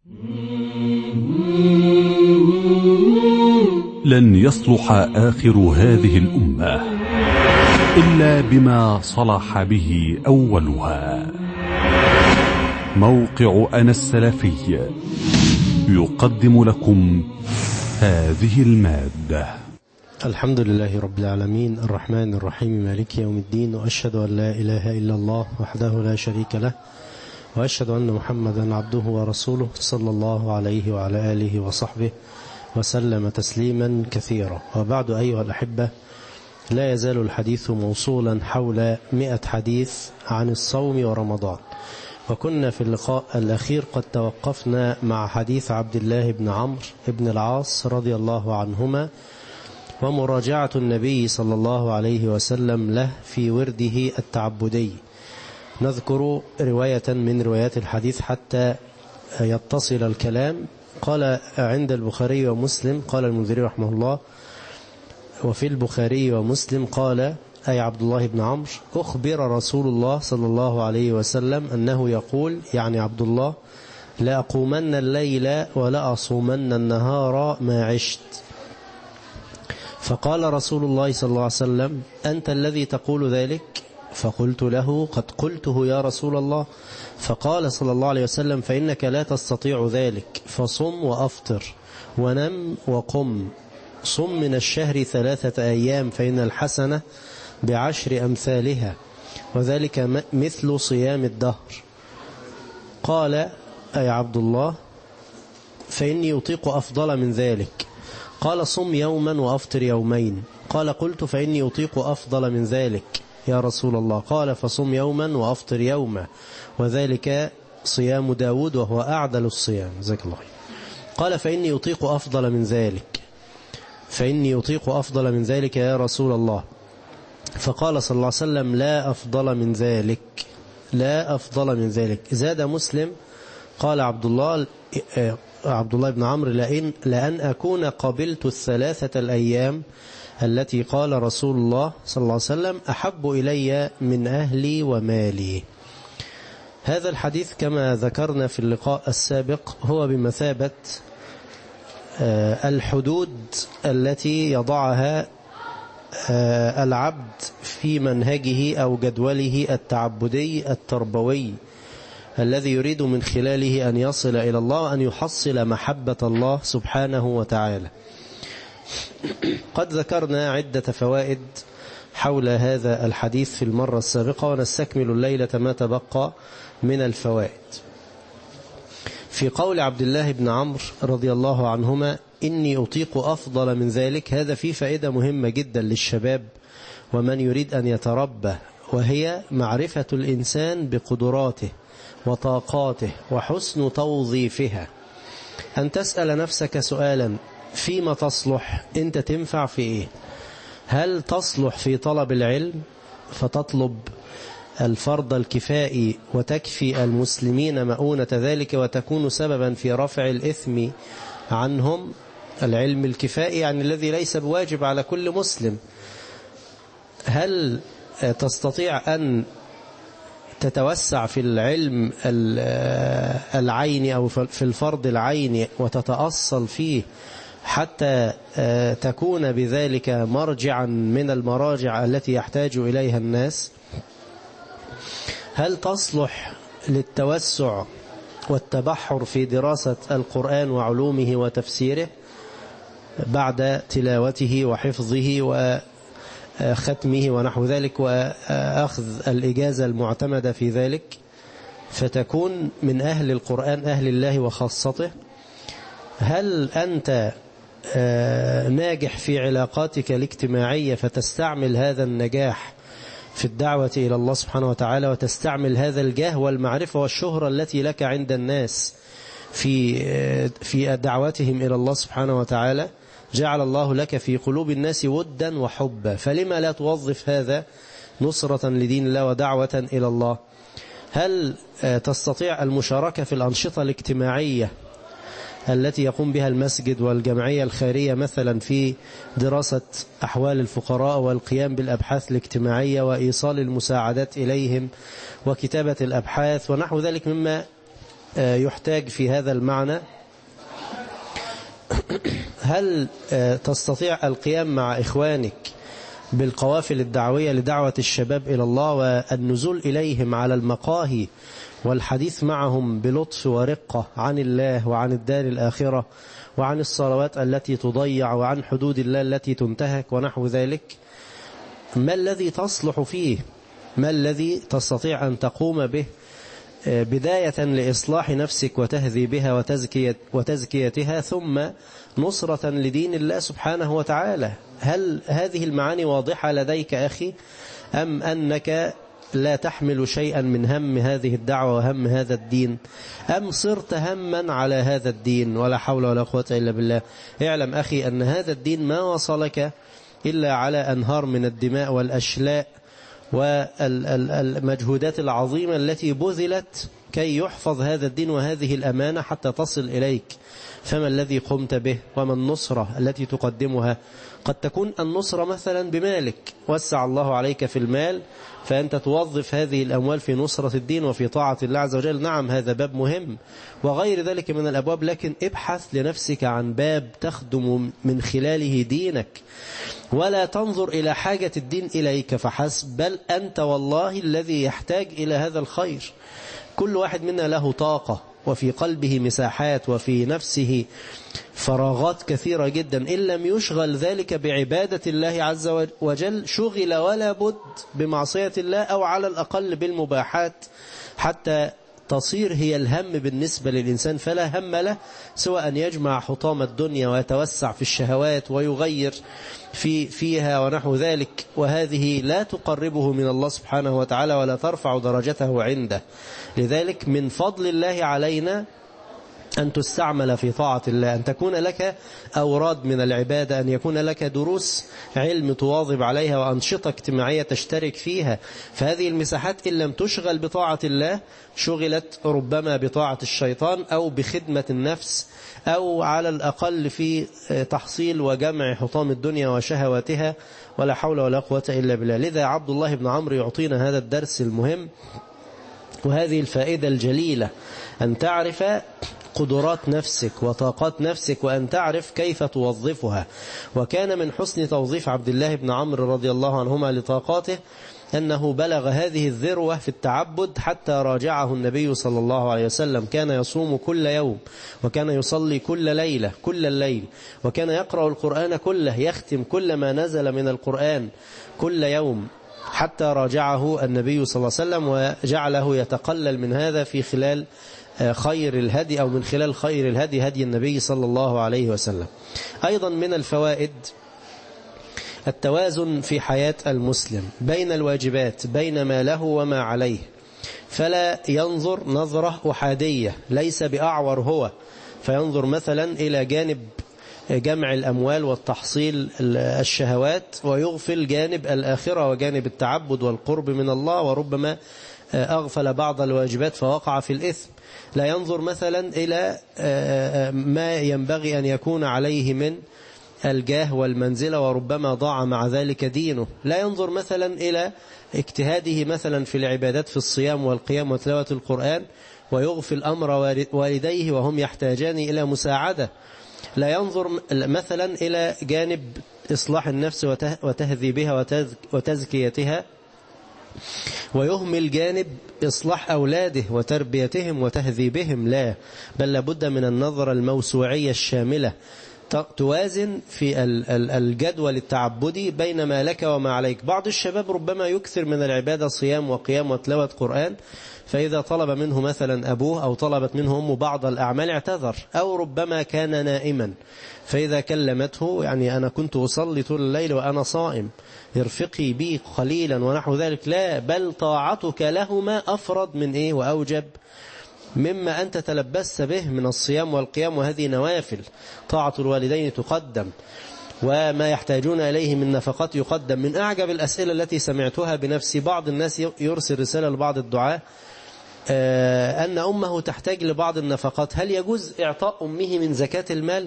لن يصلح آخر هذه الأمة إلا بما صلح به أولها. موقع أنا السلفي يقدم لكم هذه المادة. الحمد لله رب العالمين الرحمن الرحيم مالك يوم الدين، وأشهد أن لا إله إلا الله وحده لا شريك له، وأشهد أن محمدا عبده ورسوله صلى الله عليه وعلى آله وصحبه وسلم تسليما كثيرا. وبعد أيها الأحبة، لا يزال الحديث موصولا حول 100 حديث عن الصوم ورمضان، وكنا في اللقاء الأخير قد توقفنا مع حديث عبد الله بن عمرو بن العاص رضي الله عنهما، ومراجعة النبي صلى الله عليه وسلم له في ورده التعبدي. نذكر رواية من روايات الحديث حتى يتصل الكلام. قال عند البخاري ومسلم، قال المنذري رحمه الله: وفي البخاري ومسلم قال أي عبد الله بن عمرو: أخبر رسول الله صلى الله عليه وسلم أنه يقول، يعني عبد الله: لا أقومن الليل ولا أصومن النهار ما عشت. فقال رسول الله صلى الله عليه وسلم: أنت الذي تقول ذلك؟ فقلت له: قد قلته يا رسول الله. فقال صلى الله عليه وسلم: فإنك لا تستطيع ذلك، فصم وأفطر ونم وقم. صم من الشهر 3 أيام، فإن الحسنة ب10 أمثالها، وذلك مثل صيام الدهر. قال أي عبد الله: فإني أطيق أفضل من ذلك. قال: صم يوما وأفطر يومين. قال: قلت: فإني أطيق أفضل من ذلك يا رسول الله. قال: فصم يوما وأفطر يوما، وذلك صيام داود وهو أعدل الصيام. جزاك الله. قال: فإني أطيق أفضل من ذلك، فإني أطيق أفضل من ذلك يا رسول الله. فقال صلى الله عليه وسلم: لا أفضل من ذلك، لا أفضل من ذلك. زاد مسلم قال عبد الله بن عمرو: لأن أكون قبلت 3 الأيام التي قال رسول الله صلى الله عليه وسلم أحب إلي من أهلي ومالي. هذا الحديث كما ذكرنا في اللقاء السابق هو بمثابة الحدود التي يضعها العبد في منهجه أو جدوله التعبدي التربوي، الذي يريد من خلاله أن يصل إلى الله وأن يحصل محبة الله سبحانه وتعالى. قد ذكرنا عدة فوائد حول هذا الحديث في المرة السابقة، ونستكمل الليلة ما تبقى من الفوائد. في قول عبد الله بن عمرو رضي الله عنهما: إني أطيق أفضل من ذلك، هذا فيه فائدة مهمة جدا للشباب ومن يريد أن يتربى، وهي معرفة الإنسان بقدراته وطاقاته وحسن توظيفها. أن تسأل نفسك سؤالا: فيما تصلح؟ أنت تنفع في إيه؟ هل تصلح في طلب العلم فتطلب الفرض الكفائي وتكفي المسلمين مؤونة ذلك وتكون سببا في رفع الإثم عنهم؟ العلم الكفائي يعني الذي ليس بواجب على كل مسلم. هل تستطيع أن تتوسع في العلم العيني أو في الفرض العيني وتتأصل فيه حتى تكون بذلك مرجعا من المراجع التي يحتاج إليها الناس؟ هل تصلح للتوسع والتبحر في دراسة القرآن وعلومه وتفسيره بعد تلاوته وحفظه وختمه ونحو ذلك، وأخذ الإجازة المعتمدة في ذلك، فتكون من أهل القرآن أهل الله وخاصته؟ هل أنت ناجح في علاقاتك الاجتماعية فتستعمل هذا النجاح في الدعوة إلى الله سبحانه وتعالى، وتستعمل هذا الجاه والمعرفة والشهرة التي لك عند الناس في دعوتهم إلى الله سبحانه وتعالى؟ جعل الله لك في قلوب الناس ودا وحبا، فلما لا توظف هذا نصرة لدين الله ودعوة إلى الله؟ هل تستطيع المشاركة في الأنشطة الاجتماعية التي يقوم بها المسجد والجمعية الخيرية، مثلا في دراسة أحوال الفقراء والقيام بالأبحاث الاجتماعية وإيصال المساعدات إليهم وكتابة الأبحاث ونحو ذلك مما يحتاج في هذا المعنى. هل تستطيع القيام مع إخوانك بالقوافل الدعوية لدعوة الشباب إلى الله والنزول إليهم على المقاهي والحديث معهم بلطف ورقة عن الله وعن الدار الآخرة وعن الصلوات التي تضيع وعن حدود الله التي تنتهك ونحو ذلك؟ ما الذي تصلح فيه؟ ما الذي تستطيع أن تقوم به بداية لإصلاح نفسك وتهذيبها وتزكيتها، ثم نصرة لدين الله سبحانه وتعالى؟ هل هذه المعاني واضحة لديك أخي، أم أنك لا تحمل شيئا من هم هذه الدعوة وهم هذا الدين، أم صرت هما على هذا الدين؟ ولا حول ولا قوة إلا بالله. اعلم أخي أن هذا الدين ما وصلك إلا على أنهار من الدماء والأشلاء والمجهودات العظيمة التي بذلت كي يحفظ هذا الدين وهذه الأمانة حتى تصل إليك. فما الذي قمت به وما النصرة التي تقدمها؟ قد تكون النصرة مثلا بمالك، وسع الله عليك في المال فأنت توظف هذه الأموال في نصرة الدين وفي طاعة الله عز وجل. نعم، هذا باب مهم وغير ذلك من الأبواب، لكن ابحث لنفسك عن باب تخدم من خلاله دينك، ولا تنظر إلى حاجة الدين إليك فحسب، بل أنت والله الذي يحتاج إلى هذا الخير. كل واحد منا له طاقة وفي قلبه مساحات وفي نفسه فراغات كثيرة جدا، إن لم يشغل ذلك بعبادة الله عز وجل شغل ولا بد بمعصية الله، أو على الأقل بالمباحات، حتى تصير هي الهم بالنسبة للإنسان، فلا هم له سوى أن يجمع حطام الدنيا ويتوسع في الشهوات ويغير فيها ونحو ذلك، وهذه لا تقربه من الله سبحانه وتعالى ولا ترفع درجته عنده. لذلك من فضل الله علينا أن تستعمل في طاعة الله، أن تكون لك أوراد من العبادة، أن يكون لك دروس علم تواظب عليها وأنشطة اجتماعية تشترك فيها. فهذه المساحات إن لم تشغل بطاعة الله شغلت ربما بطاعة الشيطان أو بخدمة النفس، أو على الأقل في تحصيل وجمع حطام الدنيا وشهواتها، ولا حول ولا قوة إلا بالله. لذا عبد الله بن عمرو يعطينا هذا الدرس المهم وهذه الفائدة الجليلة، أن تعرف قدرات نفسك وطاقات نفسك وأن تعرف كيف توظفها. وكان من حسن توظيف عبد الله بن عمرو رضي الله عنهما لطاقاته أنه بلغ هذه الذروة في التعبد حتى راجعه النبي صلى الله عليه وسلم. كان يصوم كل يوم، وكان يصلي كل ليلة كل الليل، وكان يقرأ القرآن كله، يختم كل ما نزل من القرآن كل يوم، حتى راجعه النبي صلى الله عليه وسلم وجعله يتقلل من هذا في خلال خير الهدي، أو من خلال خير الهدي هدي النبي صلى الله عليه وسلم. أيضا من الفوائد التوازن في حياة المسلم بين الواجبات، بين ما له وما عليه، فلا ينظر نظرة أحادية، ليس بأعور هو فينظر مثلا إلى جانب جمع الأموال والتحصيل الشهوات ويغفل جانب الآخرة وجانب التعبد والقرب من الله، وربما أغفل بعض الواجبات فوقع في الإثم. لا ينظر مثلا إلى ما ينبغي أن يكون عليه من الجاه والمنزلة وربما ضاع مع ذلك دينه. لا ينظر مثلا إلى اجتهاده مثلا في العبادات في الصيام والقيام وتلاوة القرآن ويغفل أمر والديه وهم يحتاجان إلى مساعدة. لا ينظر مثلا إلى جانب إصلاح النفس وتهذيبها وتزكيتها ويهمل جانب إصلاح أولاده وتربيتهم وتهذيبهم، لا، بل لابد من النظرة الموسوعية الشاملة توازن في الجدول التعبدي بين ما لك وما عليك. بعض الشباب ربما يكثر من العبادة صيام وقيام وتلاوة قرآن، فإذا طلب منه مثلا أبوه أو طلبت منه أمه بعض الأعمال اعتذر، أو ربما كان نائما فإذا كلمته يعني أنا كنت أصلي طول الليل وأنا صائم، ارفقي بي قليلا ونحو ذلك، لا، بل طاعتك لهما أفرض من إيه وأوجب مما أنت تلبست به من الصيام والقيام، وهذه نوافل. طاعة الوالدين تقدم، وما يحتاجون إليه من نفقات يقدم. من أعجب الأسئلة التي سمعتها بنفسي، بعض الناس يرسل رسالة لبعض الدعاة أن أمه تحتاج لبعض النفقات، هل يجوز إعطاء أمه من زكاة المال؟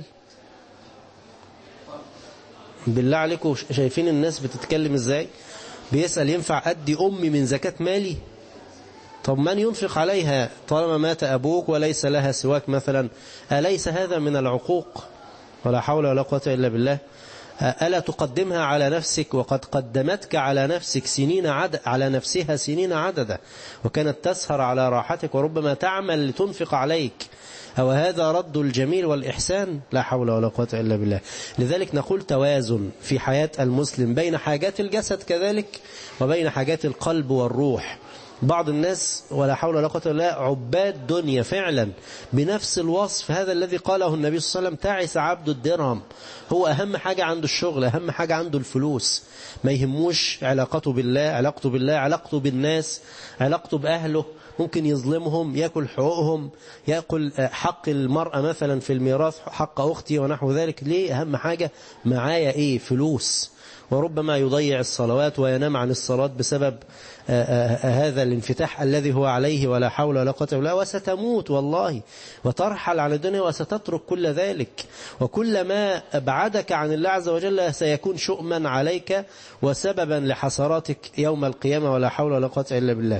بالله عليكم شايفين الناس بتتكلم إزاي؟ بيسأل ينفع أدي أمي من زكاة مالي؟ طب من ينفق عليها طالما مات أبوك وليس لها سواك مثلا؟ أليس هذا من العقوق؟ ولا حول ولا قوة إلا بالله. ألا تقدمها على نفسك وقد قدمتك على نفسك على نفسها سنين عددا، وكانت تسهر على راحتك وربما تعمل لتنفق عليك. أو هذا رد الجميل والإحسان؟ لا حول ولا قوة إلا بالله. لذلك نقول توازن في حياة المسلم بين حاجات الجسد كذلك وبين حاجات القلب والروح. بعض الناس ولا حول ولا قوة إلا بالله عباد دنيا فعلا بنفس الوصف هذا الذي قاله النبي صلى الله عليه وسلم: تعس عبد الدرهم. هو أهم حاجة عنده الشغل، أهم حاجة عنده الفلوس، ما يهموش علاقته بالله، علاقته بالناس، علاقته بأهله. ممكن يظلمهم، يأكل حقوقهم، يأكل حق المرأة مثلا في الميراث، حق أختي ونحو ذلك. ليه؟ أهم حاجة معايا إيه؟ فلوس. وربما يضيع الصلوات وينام عن الصلاة بسبب هذا الانفتاح الذي هو عليه، ولا حول ولا قوة إلا بالله. وستموت والله وترحل عن الدنيا وستترك كل ذلك، وكل ما أبعدك عن الله عز وجل سيكون شؤما عليك وسببا لحسراتك يوم القيامة، ولا حول ولا قوة إلا بالله.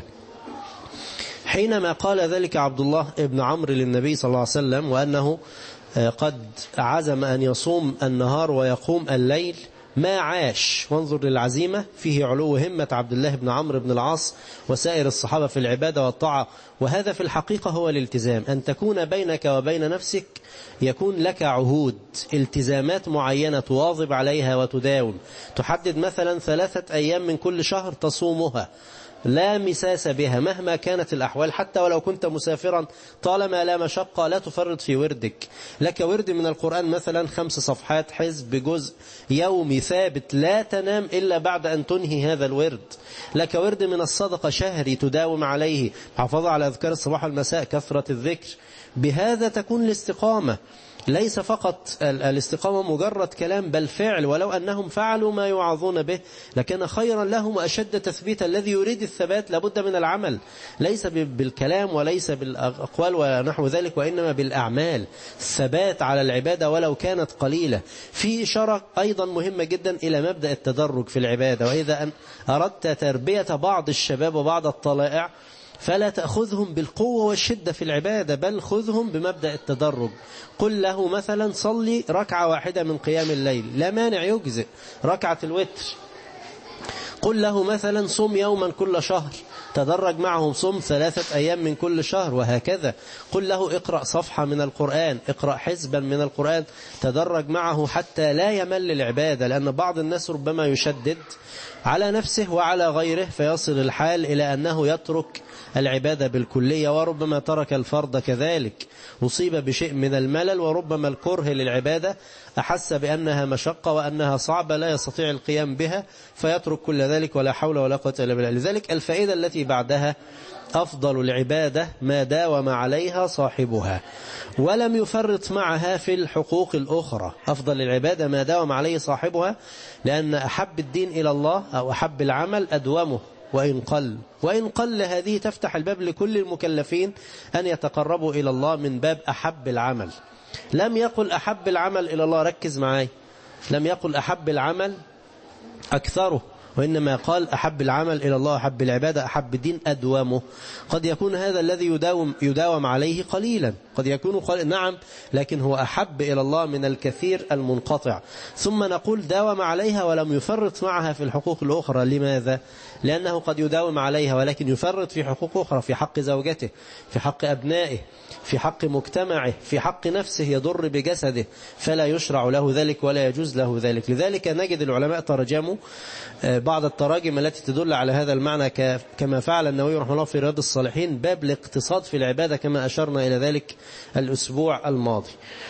حينما قال ذلك عبد الله ابن عمرو للنبي صلى الله عليه وسلم وأنه قد عزم أن يصوم النهار ويقوم الليل، ما عاش. وانظر للعزيمة، فيه علو همة عبد الله بن عمرو بن العاص وسائر الصحابة في العبادة والطاعة. وهذا في الحقيقة هو الالتزام، أن تكون بينك وبين نفسك يكون لك عهود، التزامات معينة تواظب عليها وتداوم. تحدد مثلا 3 أيام من كل شهر تصومها، لا مساس بها مهما كانت الأحوال، حتى ولو كنت مسافرا، طالما لا مشقة لا تفرط في وردك. لك ورد من القرآن مثلا 5 صفحات، حزب، جزء يومي ثابت، لا تنام إلا بعد أن تنهي هذا الورد. لك ورد من الصدقة شهري تداوم عليه، حافظ على أذكار الصباح والمساء، كثرة الذكر. بهذا تكون الاستقامة. ليس فقط الاستقامة مجرد كلام بل فعل، ولو أنهم فعلوا ما يوعظون به لكان خيرا لهم وأشد تثبيتا. الذي يريد الثبات لابد من العمل، ليس بالكلام وليس بالأقوال ونحو ذلك، وإنما بالأعمال. الثبات على العبادة ولو كانت قليلة. في إشارة أيضا مهمة جدا إلى مبدأ التدرج في العبادة. وإذا أن أردت تربية بعض الشباب وبعض الطلائع فلا تأخذهم بالقوة والشدة في العبادة، بل خذهم بمبدأ التدرج. قل له مثلا صلي 1 ركعة من قيام الليل، لا مانع، يجزئ 1 ركعة الوتر. قل له مثلا صم يوما كل شهر، تدرج معهم، صم 3 أيام من كل شهر، وهكذا. قل له اقرأ صفحة من القرآن، اقرأ حزبا من القرآن، تدرج معه حتى لا يمل العبادة. لأن بعض الناس ربما يشدد على نفسه وعلى غيره فيصل الحال إلى أنه يترك العبادة بالكلية، وربما ترك الفرض كذلك، أصيب بشيء من الملل، وربما الكره للعبادة أحس بأنها مشقة وأنها صعبة لا يستطيع القيام بها فيترك كل ذلك، ولا حول ولا قوة إلا بالله. لذلك الفائدة التي بعدها: أفضل العبادة ما داوم عليها صاحبها ولم يفرط معها في الحقوق الأخرى. أفضل العبادة ما داوم عليه صاحبها، لأن أحب الدين إلى الله أو أحب العمل أدومه وإن قل هذه تفتح الباب لكل المكلفين أن يتقربوا إلى الله من باب أحب العمل. لم يقل أحب العمل إلى الله، ركز معي، لم يقل أحب العمل أكثره، وإنما قال أحب العمل إلى الله، أحب العبادة، أحب الدين أدومه. قد يكون هذا الذي يداوم عليه قليلا، قد يكون نعم، لكن هو أحب إلى الله من الكثير المنقطع. ثم نقول داوم عليها ولم يفرط معها في الحقوق الأخرى. لماذا؟ لأنه قد يداوم عليها ولكن يفرط في حقوق أخرى، في حق زوجته، في حق أبنائه، في حق مجتمعه، في حق نفسه، يضر بجسده، فلا يشرع له ذلك ولا يجوز له ذلك. لذلك نجد العلماء ترجموا بعض التراجم التي تدل على هذا المعنى، كما فعل النووي رحمه الله في رياض الصالحين، باب الاقتصاد في العبادة، كما أشرنا إلى ذلك الأسبوع الماضي.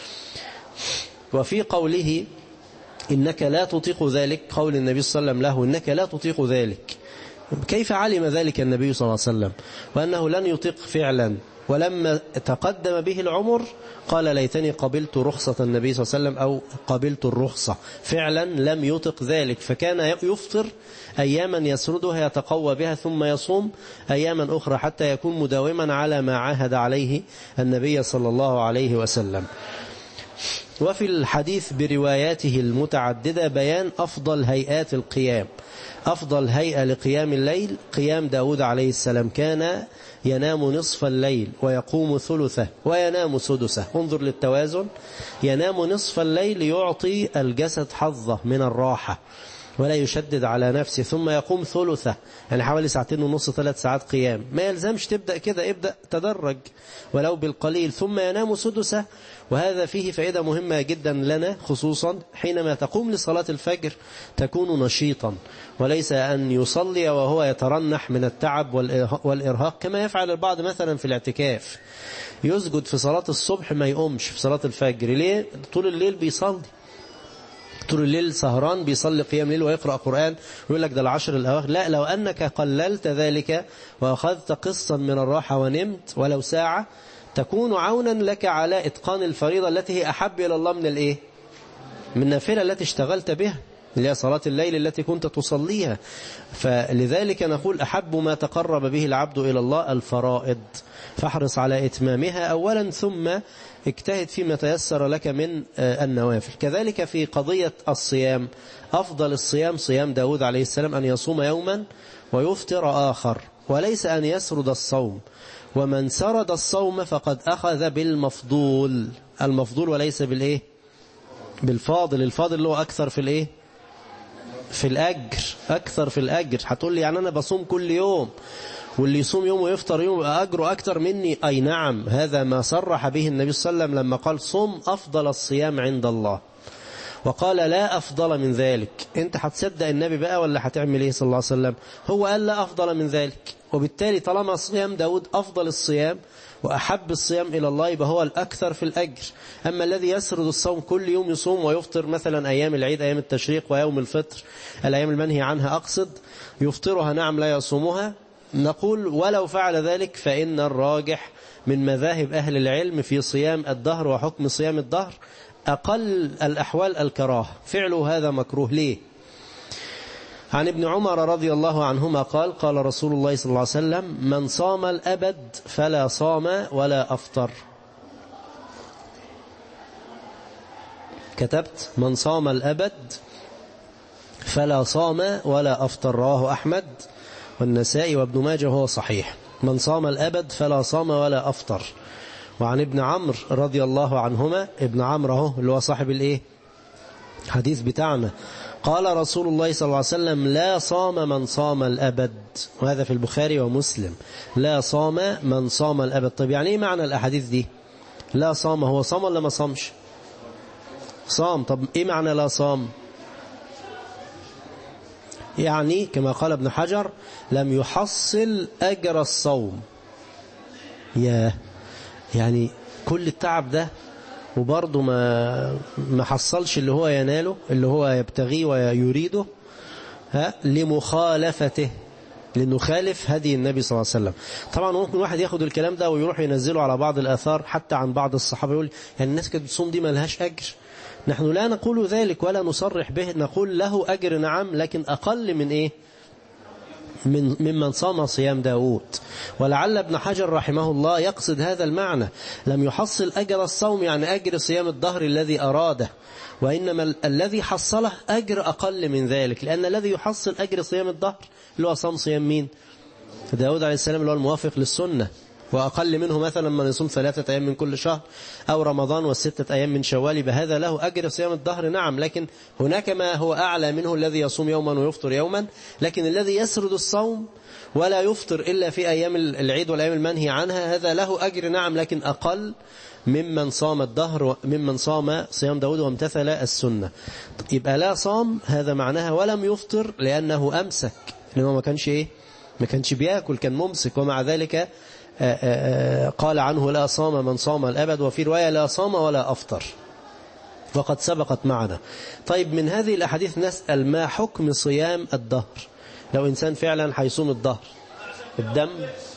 وفي قوله إنك لا تطيق ذلك، قول النبي صلى الله عليه وسلم له إنك لا تطيق ذلك، كيف علم ذلك النبي صلى الله عليه وسلم وأنه لن يطيق فعلا؟ ولما تقدم به العمر قال ليتني قبلت رخصة النبي صلى الله عليه وسلم أو قبلت الرخصة. فعلا لم يطق ذلك، فكان يفطر أياما يسردها يتقوى بها، ثم يصوم أياما أخرى حتى يكون مداوما على ما عاهد عليه النبي صلى الله عليه وسلم. وفي الحديث برواياته المتعددة بيان أفضل هيئات القيام. أفضل هيئة لقيام الليل قيام داود عليه السلام، كان ينام نصف الليل ويقوم ثلثه وينام سدسه. انظر للتوازن، ينام نصف الليل يعطي الجسد حظه من الراحة ولا يشدد على نفسه، ثم يقوم ثلثه يعني حوالي 2.5 3 ساعات قيام. ما يلزمش تبدأ كده، ابدأ تدرج ولو بالقليل. ثم ينام سدسه، وهذا فيه فائدة مهمة جدا لنا، خصوصا حينما تقوم لصلاة الفجر تكون نشيطا، وليس أن يصلي وهو يترنح من التعب والإرهاق كما يفعل البعض مثلا في الاعتكاف، يسجد في صلاة الصبح ما يقومش في صلاة الفجر. ليه؟ طول الليل بيصلي، طول الليل سهران بيصلي قيام ليل ويقرأ قرآن ويقول لك ده العشر الأواخر. لا، لو أنك قللت ذلك وأخذت قسطا من الراحة ونمت ولو ساعة تكون عونا لك على إتقان الفريضة التي هي أحب إلى الله من الإيه؟ من النافلة التي اشتغلت بها، اللي هي صلاة الليل التي كنت تصليها. فلذلك نقول أحب ما تقرب به العبد إلى الله الفرائض، فاحرص على إتمامها أولا، ثم اجتهد فيما تيسر لك من النوافل. كذلك في قضية الصيام، أفضل الصيام صيام داود عليه السلام، أن يصوم يوما ويفطر آخر، وليس أن يسرد الصوم. ومن سرد الصوم فقد أخذ بالمفضول، المفضول وليس بالإيه؟ بالفاضل. الفاضل اللي هو أكثر في الإيه؟ في الأجر، أكثر في الأجر. هتقول لي يعني أنا بصوم كل يوم واللي يصوم يوم ويفطر يوم أجره أكثر مني؟ أي نعم، هذا ما صرح به النبي صلى الله عليه وسلم لما قال صم أفضل الصيام عند الله، وقال لا أفضل من ذلك. أنت هتصدق النبي بقى ولا هتعمل إيه صلى الله عليه وسلم؟ هو قال لا أفضل من ذلك، وبالتالي طالما صيام داود أفضل الصيام وأحب الصيام إلى الله يبقى هو الأكثر في الأجر. أما الذي يسرد الصوم كل يوم يصوم ويفطر، مثلا أيام العيد، أيام التشريق ويوم الفطر، الأيام المنهي عنها أقصد، يفطرها نعم لا يصومها، نقول ولو فعل ذلك فإن الراجح من مذاهب أهل العلم في صيام الدهر وحكم صيام الدهر أقل الأحوال الكراهة، فعله هذا مكروه. ليه؟ عن ابن عمر رضي الله عنهما قال قال رسول الله صلى الله عليه وسلم من صام الأبد فلا صام ولا أفطر. كتبت من صام الأبد فلا صام ولا أفطر، رواه أحمد والنسائي وابن ماجه وهو صحيح. من صام الأبد فلا صام ولا أفطر. وعن ابن عمرو رضي الله عنهما، ابن عمرو اهو اللي هو صاحب الايه حديث بتاعنا، قال رسول الله صلى الله عليه وسلم لا صام من صام الأبد، وهذا في البخاري ومسلم، لا صام من صام الأبد. طيب يعني ايه معنى الأحاديث دي؟ لا صام، هو صام ولا ما صامش؟ صام. طب ايه معنى لا صام؟ يعني كما قال ابن حجر لم يحصل أجر الصوم. يعني كل التعب ده وبرضه ما حصلش اللي هو يناله، اللي هو يبتغيه ويريده، لمخالفته، لأنه خالف هدي النبي صلى الله عليه وسلم. طبعا ممكن واحد ياخد الكلام ده ويروح ينزله على بعض الآثار حتى عن بعض الصحابة، يقول يعني الناس كانت بتصوم دي ما لهاش أجر. نحن لا نقول ذلك ولا نصرح به، نقول له أجر نعم، لكن أقل من إيه؟ ممن صام صيام داود. ولعل ابن حجر رحمه الله يقصد هذا المعنى، لم يحصل أجر الصوم يعني أجر صيام الدهر الذي أراده، وإنما الذي حصله أجر أقل من ذلك، لأن الذي يحصل أجر صيام الدهر اللي هو صام صيام مين؟ داود عليه السلام، اللي هو الموافق للسنة، وأقل منه مثلا من يصوم 3 أيام من كل شهر، أو رمضان و6 أيام من شوال، بهذا له أجر صيام الدهر نعم. لكن هناك ما هو أعلى منه، الذي يصوم يوما ويفطر يوما، لكن الذي يسرد الصوم ولا يفطر إلا في أيام العيد والأيام المنهي عنها، هذا له أجر نعم، لكن أقل ممن صام الدهر، ممن صام صيام داود وامتثل السنة. يبقى لا صام هذا معناها، ولم يفطر لأنه أمسك، لأنه ما كانش بيأكل، كان ممسك، ومع ذلك قال عنه لا صام من صام الأبد، وفي رواية لا صام ولا أفطر، وقد سبقت معنا. طيب من هذه الأحاديث نسأل ما حكم صيام الدهر؟ لو إنسان فعلا هيصوم الدهر، الدم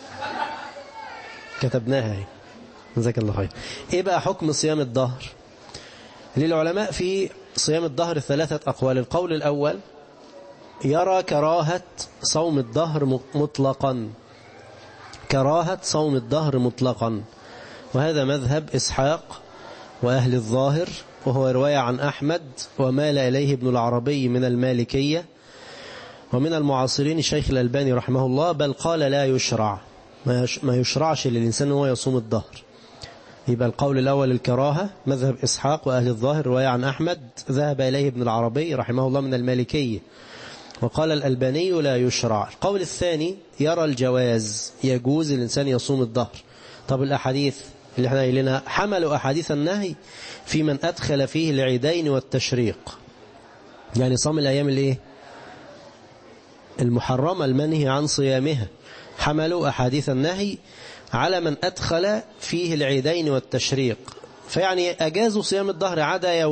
كتبناها هي، جزاك الله خير. إيه بقى حكم صيام الدهر؟ للعلماء في صيام الدهر 3 أقوال. القول الأول يرى كراهة صوم الدهر مطلقا، كراهة صوم الدهر مطلقا، وهذا مذهب إسحاق وأهل الظاهر وهو رواية عن أحمد، ومال إليه ابن العربي من المالكية ومن المعاصرين الشيخ الألباني رحمه الله، بل قال لا يشرع، ما يشرعش للإنسان هو يصوم الظهر. يبقى القول الأول الكراهة، مذهب إسحاق وأهل الظاهر، رواية عن أحمد، ذهب إليه ابن العربي رحمه الله من المالكية، وقال الألباني لا يشرع. القول الثاني يرى الجواز، يجوز الإنسان يصوم الظهر. طب الأحاديث اللي احنا قايلينها، حملوا أحاديث النهي في من أدخل فيه العيدين والتشريق، يعني صام الأيام الايه المحرمة المنهي عن صيامها، حملوا أحاديث النهي على من أدخل فيه العيدين والتشريق، فيعني أجازوا صيام الظهر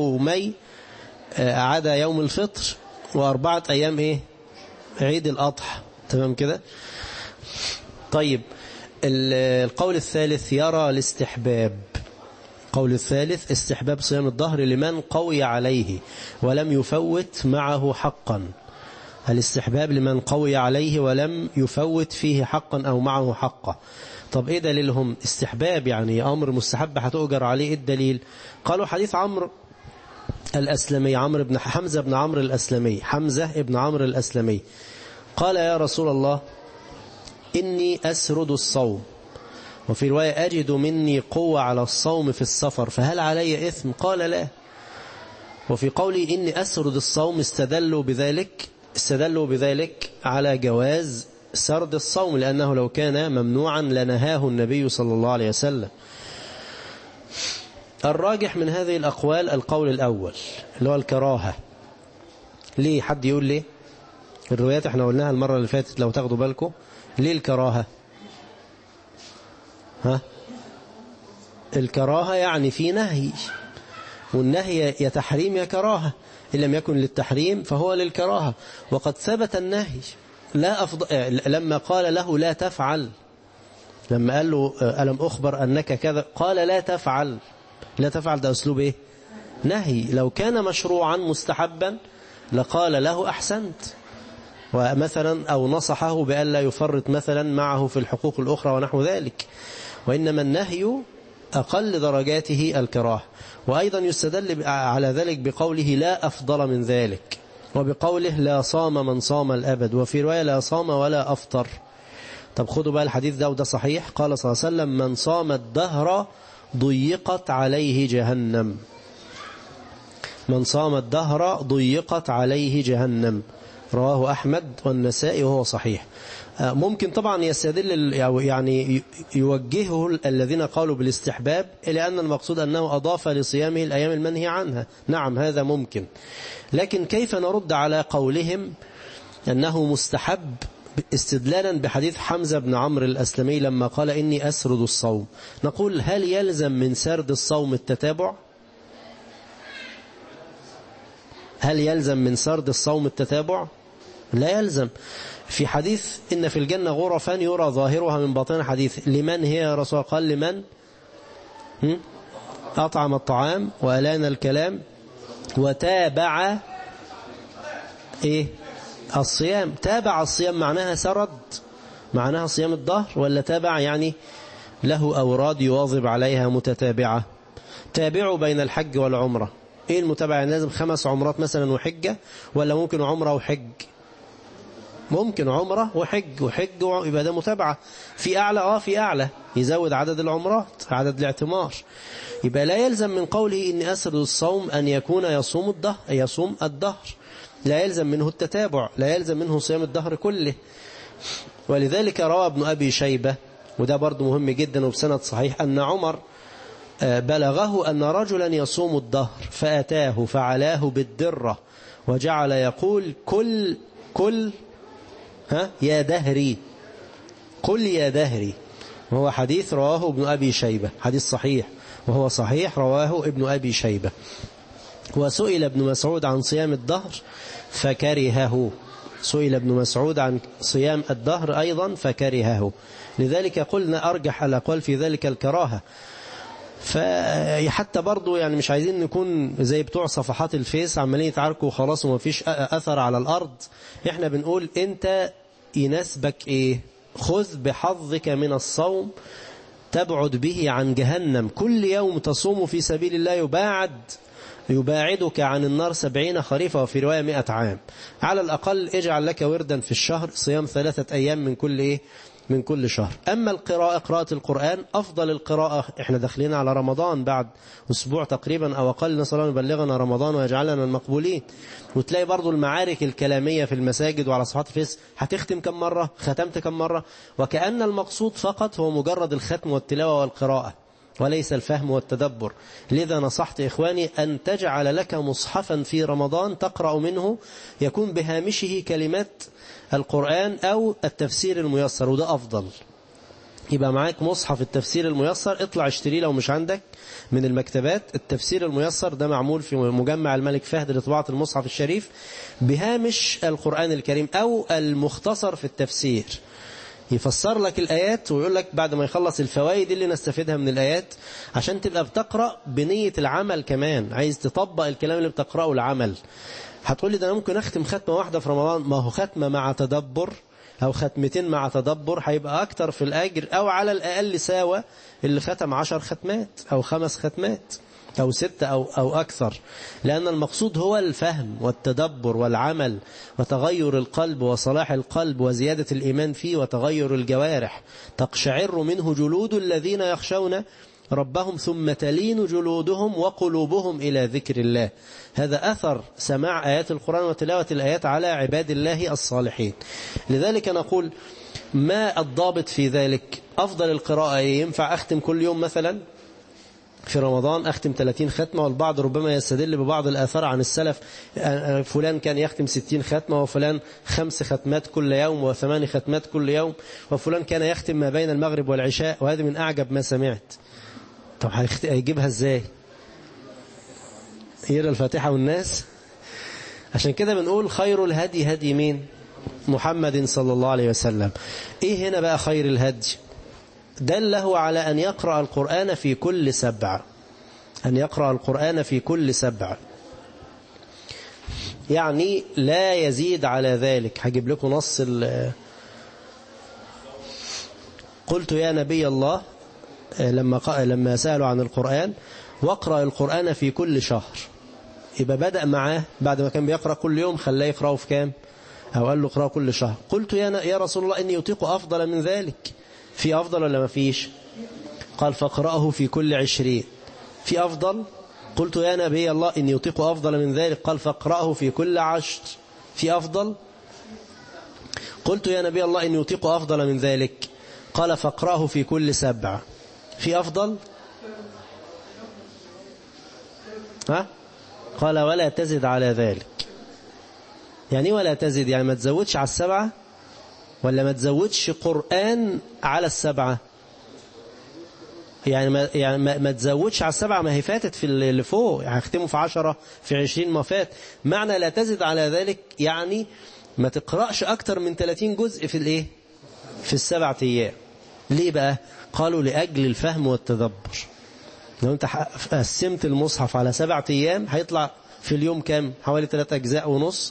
عدا يوم الفطر و4 أيام عيد الأضحى. تمام كده. طيب القول الثالث يرى الاستحباب. القول الثالث استحباب صيام الظهر لمن قوي عليه ولم يفوت معه حقا. الاستحباب لمن قوي عليه ولم يفوت فيه حقا أو معه حقا. طب ايه دليلهم؟ استحباب يعني أمر مستحب هتؤجر عليه. الدليل قالوا حديث عمرو الأسلمي، حمزة بن عمرو الأسلمي، حمزة بن عمرو الأسلمي قال يا رسول الله إني أسرد الصوم، وفي رواية أجد مني قوة على الصوم في السفر، فهل علي إثم؟ قال لا. وفي قولي إني أسرد الصوم استدلوا بذلك على جواز سرد الصوم، لأنه لو كان ممنوعا لنهاه النبي صلى الله عليه وسلم. الراجح من هذه الأقوال القول الأول اللي هو الكراهة. ليه؟ حد يقول ليه؟ الروايات احنا قلناها المرة اللي فاتت لو تاخدوا بالكم. ليه الكراهة؟ الكراهة يعني في نهي، والنهي يا تحريم يا كراهة، إن لم يكن للتحريم فهو للكراهة. وقد ثبت النهي لما قال له لا تفعل، لما قال له ألم أخبر أنك كذا، قال لا تفعل. لا تفعل ده أسلوب نهي. لو كان مشروعا مستحبا لقال له أحسنت، ومثلا أو نصحه بأن لا يفرط مثلا معه في الحقوق الأخرى ونحو ذلك. وإنما النهي أقل درجاته الكراهة. وأيضا يستدل على ذلك بقوله لا أفضل من ذلك، وبقوله لا صام من صام الأبد، وفي رواية لا صام ولا أفطر. طب خدوا بقى الحديث ده، وده صحيح. قال صلى الله عليه وسلم من صام الدهر ضيقت عليه جهنم. من صام الدهر ضيقت عليه جهنم، رواه أحمد والنسائي وهو صحيح. ممكن طبعا يستدل يعني يوجهه الذين قالوا بالاستحباب إلى أن المقصود أنه أضاف لصيامه الأيام المنهي عنها. نعم هذا ممكن، لكن كيف نرد على قولهم أنه مستحب استدلالا بحديث حمزة بن عمرو الأسلمي لما قال إني أسرد الصوم؟ نقول هل يلزم من سرد الصوم التتابع؟ هل يلزم من سرد الصوم التتابع؟ لا يلزم. في حديث إن في الجنة غرفا يرى ظاهرها من باطنها، حديث لمن هي يا رسول الله؟ قال لمن أطعم الطعام وألان الكلام وتابع الصيام. تابع الصيام معناها سرد، معناها صيام الظهر، ولا تابع يعني له أوراد يواظب عليها متتابعة؟ تابعوا بين الحج والعمرة. ايه المتابعة؟ لازم 5 عمرات مثلا وحجة، ولا ممكن عمرة وحج؟ ممكن عمرة وحج يبقى ده متابعة. في أعلى في أعلى يزود عدد العمرات، عدد الاعتمار. يبقى لا يلزم من قوله إن أسرد الصوم أن يكون يصوم الدهر، لا يلزم منه التتابع، لا يلزم منه صيام الدهر كله. ولذلك روى ابن أبي شيبة، وده برضو مهم جدا وبسند صحيح، أن عمر بلغه أن رجلا يصوم الدهر فأتاه فعلاه بالدرة وجعل يقول كل يا دهري، قل يا دهري. وهو حديث رواه ابن أبي شيبة، حديث صحيح وهو صحيح، رواه ابن أبي شيبة. وسئل ابن مسعود عن صيام الدهر فكرهه، سئل ابن مسعود عن صيام الدهر أيضا فكرهه. لذلك قلنا أرجح الأقوال في ذلك الكراهة. فحتى برضو يعني مش عايزين نكون زي بتوع صفحات الفيس عمالين يتعاركوا وخلاص وما فيش أثر على الأرض. احنا بنقول انت يناسبك خذ بحظك من الصوم تبعد به عن جهنم. كل يوم تصوم في سبيل الله يباعد يباعدك عن النار 70 خريفا، وفي رواية 100 عام. على الأقل اجعل لك وردا في الشهر صيام 3 أيام من كل إيه؟ من كل شهر. أما القراءة، قراءة القرآن أفضل القراءة، إحنا داخلين على رمضان بعد أسبوع تقريبا أو أقل، نسأل الله يبلغنا رمضان ويجعلنا المقبولين. وتلاقي برضو المعارك الكلامية في المساجد وعلى صفحات الفيس، هتختم كم مرة؟ ختمت كم مرة؟ وكأن المقصود فقط هو مجرد الختم والتلاوة والقراءة وليس الفهم والتدبر. لذا نصحت إخواني أن تجعل لك مصحفا في رمضان تقرأ منه، يكون بهامشه كلمات القرآن أو التفسير الميسر، وده أفضل. يبقى معاك مصحف التفسير الميسر، اطلع اشتريه لو مش عندك من المكتبات. التفسير الميسر ده معمول في مجمع الملك فهد لطباعة المصحف الشريف بهامش القرآن الكريم أو المختصر في التفسير، يفسر لك الآيات ويقول لك بعد ما يخلص الفوائد اللي نستفيدها من الآيات، عشان تبقى بتقرأ بنية العمل كمان، عايز تطبق الكلام اللي بتقرأه العمل. هتقول لي ده أنا ممكن أختم ختمة واحدة في رمضان، ما هو ختمة مع تدبر أو ختمتين مع تدبر هيبقى أكتر في الأجر، أو على الأقل ساوى اللي ختم 10 ختمات أو 5 ختمات أو 6 أو أكثر. لأن المقصود هو الفهم والتدبر والعمل وتغير القلب وصلاح القلب وزيادة الإيمان فيه وتغير الجوارح. تقشعر منه جلود الذين يخشون ربهم ثم تلين جلودهم وقلوبهم إلى ذكر الله. هذا أثر سماع آيات القرآن وتلاوة الآيات على عباد الله الصالحين. لذلك نقول ما الضابط في ذلك؟ أفضل القراءة ينفع أختم كل يوم مثلا في رمضان أختم 30 ختمة، والبعض ربما يستدل ببعض الآثار عن السلف، فلان كان يختم 60 ختمة، وفلان 5 ختمات كل يوم و8 ختمات كل يوم، وفلان كان يختم ما بين المغرب والعشاء، وهذا من أعجب ما سمعت. طب هيجيبها ازاي؟ يقرأ الفاتحة والناس؟ عشان كده بنقول خير الهدي هدي مين؟ محمد صلى الله عليه وسلم. ايه هنا بقى خير الهدي؟ دله على أن يقرأ القرآن في كل 7، أن يقرأ القرآن في كل 7، يعني لا يزيد على ذلك. هجيب لكم نص قلت يا نبي الله لما سألوا عن القرآن واقرأ القرآن في كل شهر، يبقى بدأ معاه بعد ما كان بيقرأ كل يوم خلاه يقرأه في كام؟ أو قال له اقرأه كل شهر. قلت يا رسول الله إني يطيق أفضل من ذلك، في أفضل ولا ما فيش؟ قال فاقرأه في كل 20. في أفضل؟ قلت يا نبي الله إني يطيق أفضل من ذلك. قال فاقرأه في كل 10. في أفضل؟ قلت يا نبي الله إني يطيق أفضل من ذلك. قال فاقرأه في كل 7. في أفضل؟ ها؟ قال ولا تزد على ذلك. يعني ولا تزد، يعني ما تزودش على 7 ولا ما تزودش قرآن على 7؟ يعني ما تزودش على 7، ما هي فاتت في اللي فوق، يعني هختمه في 10 في 20 ما فات. معنى لا تزد على ذلك يعني ما تقرأش أكتر من 30 جزء في الايه؟ في ال7 أيام. ليه بقى؟ قالوا لأجل الفهم والتدبر. لو انت قسمت المصحف على 7 أيام هيطلع في اليوم كام؟ حوالي 3 أجزاء ونص،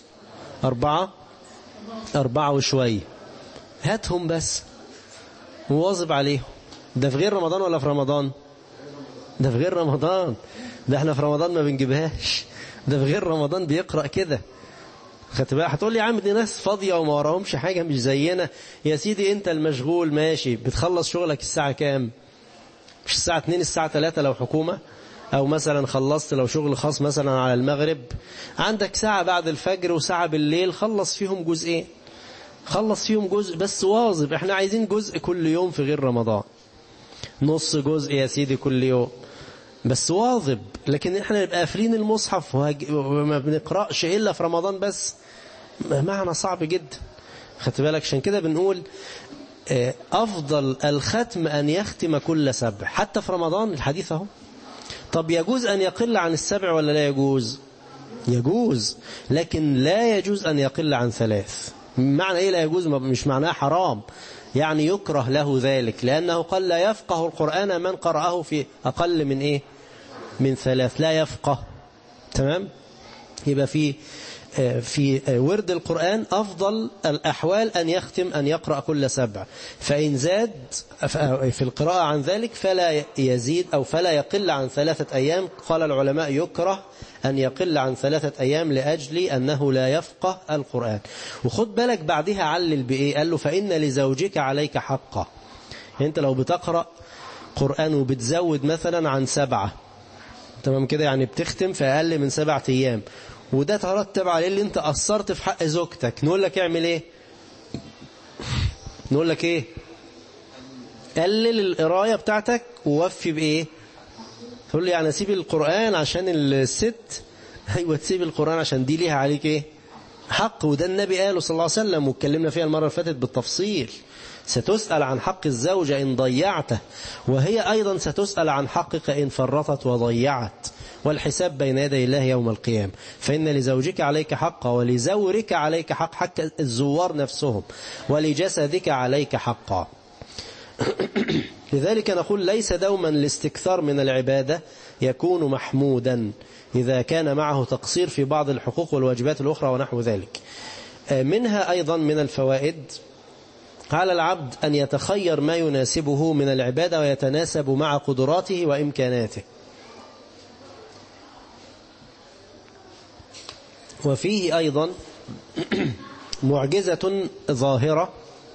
4 وشوية. هاتهم بس مواظب عليهم. ده في غير رمضان ولا في رمضان؟ ده في غير رمضان، ده احنا في رمضان ما بنجيبهاش، ده في غير رمضان بيقرأ كده. خدت بقى؟ هتقول لي يا عم دي ناس فاضية وما وراهمش حاجة مش زينا. يا سيدي انت المشغول ماشي، بتخلص شغلك الساعة كام؟ مش الساعة 2 الساعة 3 لو حكومة، او مثلا خلصت لو شغل خاص مثلا على المغرب، عندك ساعة بعد الفجر وساعة بالليل، خلص فيهم جزئين، خلص فيهم جزء بس واظب. احنا عايزين جزء كل يوم في غير رمضان، نص جزء يا سيدي كل يوم بس واظب. لكن احنا نبقى قافلين المصحف وما بنقرأش إلا في رمضان بس، معنى صعب جدا. خدت بالك؟ عشان كده بنقول أفضل الختم أن يختم كل 7 حتى في رمضان. الحديث اهو. طب يجوز أن يقل عن 7 ولا لا يجوز؟ يجوز، لكن لا يجوز أن يقل عن 3. معنى إيه لا يجوز؟ مش معناه حرام، يعني يكره له ذلك، لأنه قال لا يفقه القرآن من قرأه في أقل من إيه؟ من 3. لا يفقه. تمام؟ يبقى في في ورد القرآن أفضل الأحوال أن يختم أن يقرأ كل 7، فإن زاد في القراءة عن ذلك فلا يزيد أو فلا يقل عن 3 أيام. قال العلماء يكره أن يقل عن 3 أيام لأجل أنه لا يفقه القرآن. وخد بالك بعدها علل بإيه؟ قال له فإن لزوجك عليك حقا. أنت لو بتقرأ قرآن وبتزود مثلا عن 7، تمام كده، يعني بتختم في أقل من 7 أيام، وده ترتب عليه اللي انت قصرت في حق زوجتك، نقول لك اعمل ايه؟ نقول لك ايه؟ قلل القرايه بتاعتك ووفي بايه؟ تقول لي يعني اسيب القرآن عشان الست؟ ايوه تسيب القرآن عشان دي ليها عليك ايه؟ حق. وده النبي قاله صلى الله عليه وسلم، واتكلمنا فيها المره اللي فاتت بالتفصيل. ستسأل عن حق الزوجة إن ضيعته، وهي أيضا ستسأل عن حقك إن فرطت وضيعت، والحساب بين يدي الله يوم القيامة. فإن لزوجك عليك حقا، ولزورك عليك حق الزوار نفسهم، ولجسدك عليك حقا. لذلك نقول ليس دوما الاستكثار من العبادة يكون محمودا إذا كان معه تقصير في بعض الحقوق والواجبات الأخرى ونحو ذلك. منها أيضا من الفوائد على العبد أن يتخير ما يناسبه من العبادة ويتناسب مع قدراته وإمكاناته. وفيه أيضا معجزة ظاهرة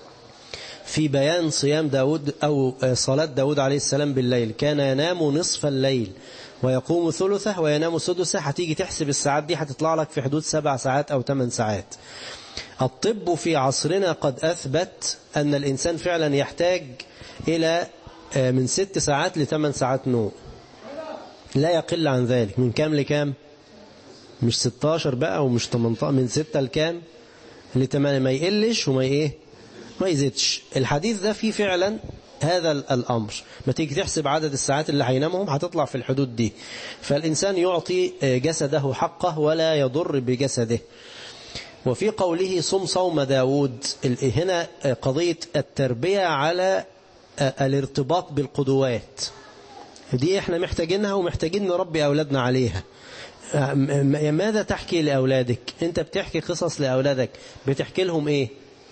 في بيان صيام داود أو صلاة داود عليه السلام بالليل. كان ينام نصف الليل ويقوم ثلثه وينام سدسه. هتيجي تحسب الساعات دي هتطلع لك في حدود 7 ساعات أو 8 ساعات. الطب في عصرنا قد أثبت أن الإنسان فعلا يحتاج إلى من 6 ساعات ل8 ساعات نوم، لا يقل عن ذلك. من كام لكام؟ مش 16 بقى ومش 18، من 6 لكام؟ ل8، ما يقلش وما إيه ما يزيدش. الحديث ده فيه فعلا هذا الأمر. ما تيجي تحسب عدد الساعات اللي هينامهم هتطلع في الحدود دي. فالإنسان يعطي جسده حقه ولا يضر بجسده. وفي قوله صم صوم داود، هنا قضية التربية على الارتباط بالقدوات دي احنا محتاجينها، ومحتاجين نربي أولادنا عليها. ماذا تحكي لأولادك؟ انت بتحكي قصص لأولادك، بتحكي لهم ايه؟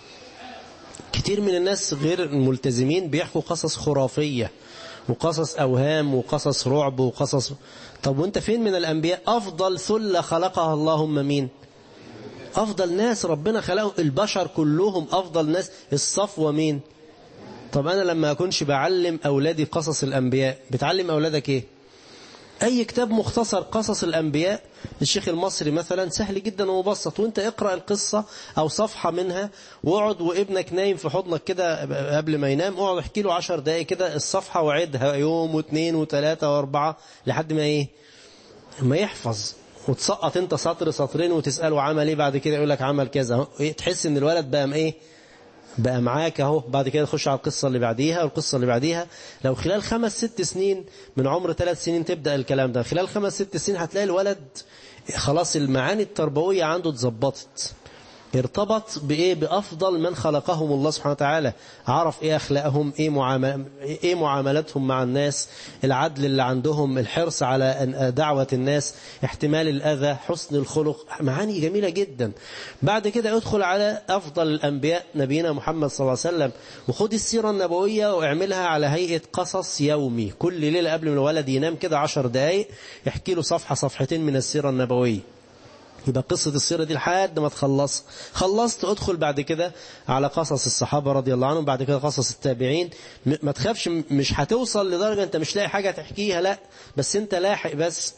كتير من الناس غير الملتزمين بيحكوا قصص خرافية وقصص أوهام وقصص رعب وقصص. طب وانت فين من الأنبياء؟ أفضل ثلة خلقها اللهم مين؟ أفضل ناس ربنا خلقه، البشر كلهم أفضل ناس، الصفوة مين؟ طب أنا لما أكونش بعلم أولادي قصص الأنبياء، بتعلم أولادك إيه؟ أي كتاب مختصر قصص الأنبياء الشيخ المصري مثلا سهل جدا ومبسط، وانت اقرأ القصة أو صفحة منها واقعد وابنك نايم في حضنك كده قبل ما ينام، اقعد احكي له 10 دقايق كده الصفحة وعدها يوم واثنين وثلاثة واربعة لحد ما ايه؟ ما يحفظ. وتسقط انت سطر سطرين وتسأله عمل ايه بعد كده، يقول لك عمل كذا. تحس ان الولد بقى ايه؟ بقى معاك اهو. بعد كده تخش على القصة اللي بعديها والقصة اللي بعديها. لو خلال 5-6 سنين من عمر 3 سنين تبدأ الكلام ده، خلال 5-6 سنين هتلاقي الولد خلاص المعاني التربوية عنده اتظبطت، ارتبط بإيه؟ بأفضل من خلقهم الله سبحانه وتعالى، عرف إيه أخلاقهم، إيه معاملتهم مع الناس، العدل اللي عندهم، الحرص على دعوة الناس، احتمال الأذى، حسن الخلق، معاني جميلة جدا. بعد كده ادخل على أفضل الأنبياء نبينا محمد صلى الله عليه وسلم، وخد السيرة النبوية واعملها على هيئة قصص يومي. كل ليلة قبل ما الولد ينام كده 10 دقايق يحكي له صفحة صفحتين من السيرة النبوية. يبقى قصة السيرة دي لحد ما خلصت ادخل بعد كده على قصص الصحابة رضي الله عنهم، بعد كده قصص التابعين. ما تخافش، مش هتوصل لدرجة انت مش لاقي حاجة تحكيها، لا بس انت لاحق. بس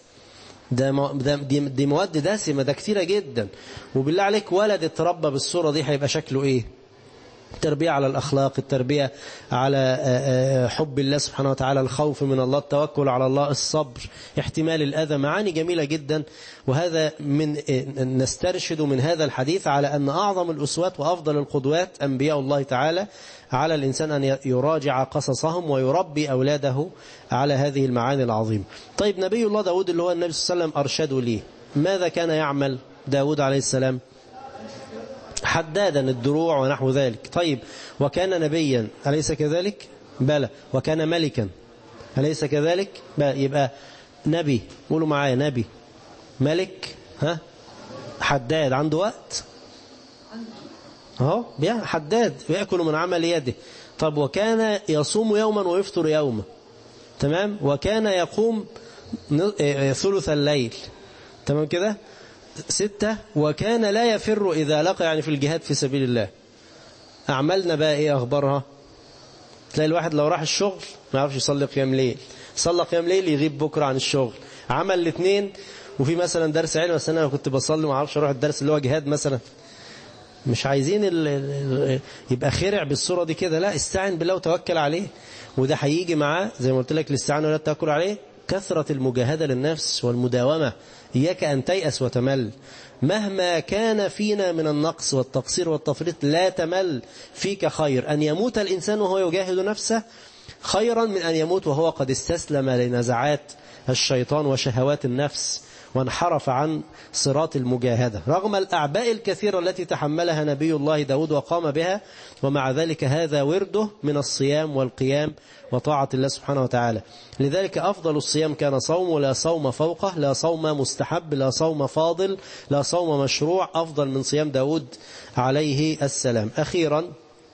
دي مواد دسمة، ده كتيرة جدا. وبالله عليك ولد اتربى بالصورة دي هيبقى شكله ايه؟ التربية على الأخلاق، التربية على حب الله سبحانه وتعالى، الخوف من الله، التوكل على الله، الصبر، احتمال الأذى، معاني جميلة جدا. وهذا نسترشد من هذا الحديث على أن أعظم الأسوات وأفضل القدوات أنبياء الله تعالى. على الإنسان أن يراجع قصصهم ويربي أولاده على هذه المعاني العظيمة. طيب نبي الله داود اللي هو النبي صلى الله عليه وسلم أرشده ليه، ماذا كان يعمل داود عليه السلام؟ حدادا الدروع ونحو ذلك. طيب وكان نبيا أليس كذلك؟ بلى. وكان ملكا أليس كذلك؟ بلى. يبقى نبي، قولوا معايا، نبي، ملك، حداد عنده وقت اهو، حداد بيأكل من عمل يده. طب وكان يصوم يوما ويفطر يوما، تمام، وكان يقوم ثلث الليل، تمام كده. 6 وكان لا يفر إذا لقى، يعني في الجهاد في سبيل الله. أعمالنا بقى إيه أخبارها؟ تلاقي الواحد لو راح الشغل ما يعرفش يصلي قيام ليل، صلى قيام ليل يغيب بكرة عن الشغل، عمل الاثنين وفي مثلا درس علم، بس أنا كنت بصلي ما اعرفش أروح الدرس اللي هو جهاد مثلا. مش عايزين يبقى خرع بالصورة دي كده، لا، استعن بالله وتوكل عليه. وده هيجي معاه زي ما قلت لك، الاستعانة ولا التوكل عليه، كثرة المجاهدة للنفس والمداومة. إياك أن تيأس وتمل، مهما كان فينا من النقص والتقصير والتفريط لا تمل. فيك خير أن يموت الإنسان وهو يجاهد نفسه خيرا من أن يموت وهو قد استسلم لنزعات الشيطان وشهوات النفس وانحرف عن صراط المجاهدة، رغم الأعباء الكثيرة التي تحملها نبي الله داود وقام بها، ومع ذلك هذا ورده من الصيام والقيام وطاعة الله سبحانه وتعالى. لذلك أفضل الصيام كان صوم، لا صوم فوقه، لا صوم مستحب، لا صوم فاضل، لا صوم مشروع، أفضل من صيام داود عليه السلام. أخيرا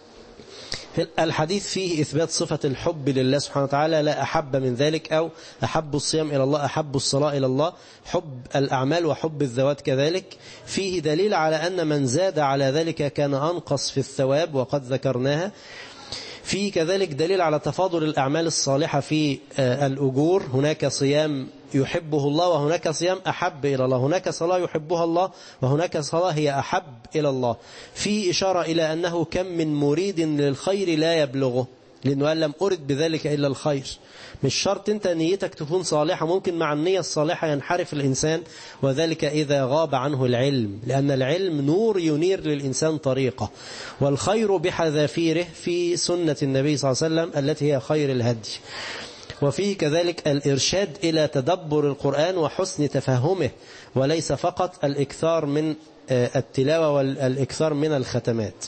الحديث فيه إثبات صفة الحب لله سبحانه وتعالى، لا أحب من ذلك، أو أحب الصيام إلى الله، أحب الصلاة إلى الله، حب الأعمال وحب الذوات كذلك. فيه دليل على أن من زاد على ذلك كان أنقص في الثواب، وقد ذكرناها. فيه كذلك دليل على تفاضل الأعمال الصالحة في الأجور، هناك صيام يحبه الله وهناك صيام أحب إلى الله، هناك صلاة يحبها الله وهناك صلاة هي أحب إلى الله. في إشارة إلى أنه كم من مريد للخير لا يبلغه، لأنه قال لم أرد بذلك إلا الخير. مش شرط أنت نيتك تكون صالحة، ممكن مع النية الصالحة ينحرف الإنسان، وذلك إذا غاب عنه العلم، لأن العلم نور ينير للإنسان طريقة، والخير بحذافيره في سنة النبي صلى الله عليه وسلم التي هي خير الهدي. وفيه كذلك الإرشاد إلى تدبر القرآن وحسن تفهمه، وليس فقط الإكثار من التلاوة والإكثار من الختمات.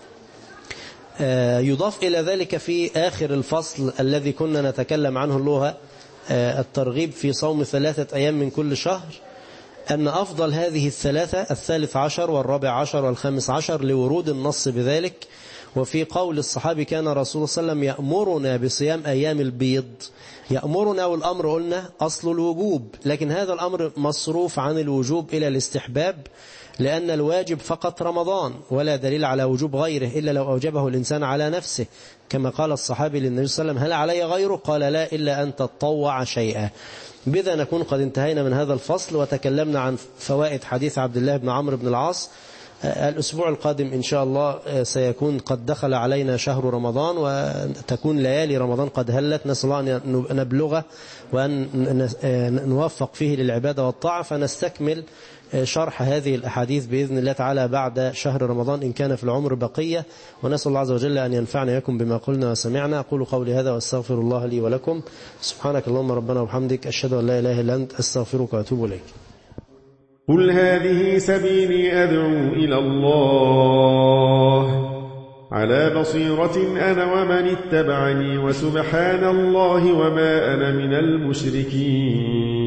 يضاف إلى ذلك في آخر الفصل الذي كنا نتكلم عنه اللغة الترغيب في صوم 3 أيام من كل شهر، أن أفضل هذه الثلاثة 13 والرابع عشر وال15 لورود النص بذلك. وفي قول الصحابي كان رسول الله صلى الله عليه وسلم يأمرنا بصيام أيام البيض. يأمرنا، والأمر قلنا أصل الوجوب، لكن هذا الأمر مصروف عن الوجوب إلى الاستحباب، لأن الواجب فقط رمضان، ولا دليل على وجوب غيره إلا لو أوجبه الإنسان على نفسه، كما قال الصحابي للنبي صلى الله عليه وسلم: هل علي غيره؟ قال: لا، إلا أن تتطوع شيئا. بذا نكون قد انتهينا من هذا الفصل، وتكلمنا عن فوائد حديث عبد الله بن عمرو بن العاص. الأسبوع القادم إن شاء الله سيكون قد دخل علينا شهر رمضان، وتكون ليالي رمضان قد هلت، نسأل الله أن نبلغه وأن نوفق فيه للعبادة والطاعة، فنستكمل شرح هذه الأحاديث بإذن الله تعالى بعد شهر رمضان إن كان في العمر بقية. ونسأل الله عز وجل أن ينفعنا يكم بما قلنا وسمعنا. أقول قولي هذا وأستغفر الله لي ولكم. سبحانك اللهم ربنا وبحمدك، أشهد أن لا إله إلا أنت، أستغفرك وأتوب إليك. قل هذه سبيلي أدعو إلى الله على بصيرة أنا ومن اتبعني، وسبحان الله وما أنا من المشركين.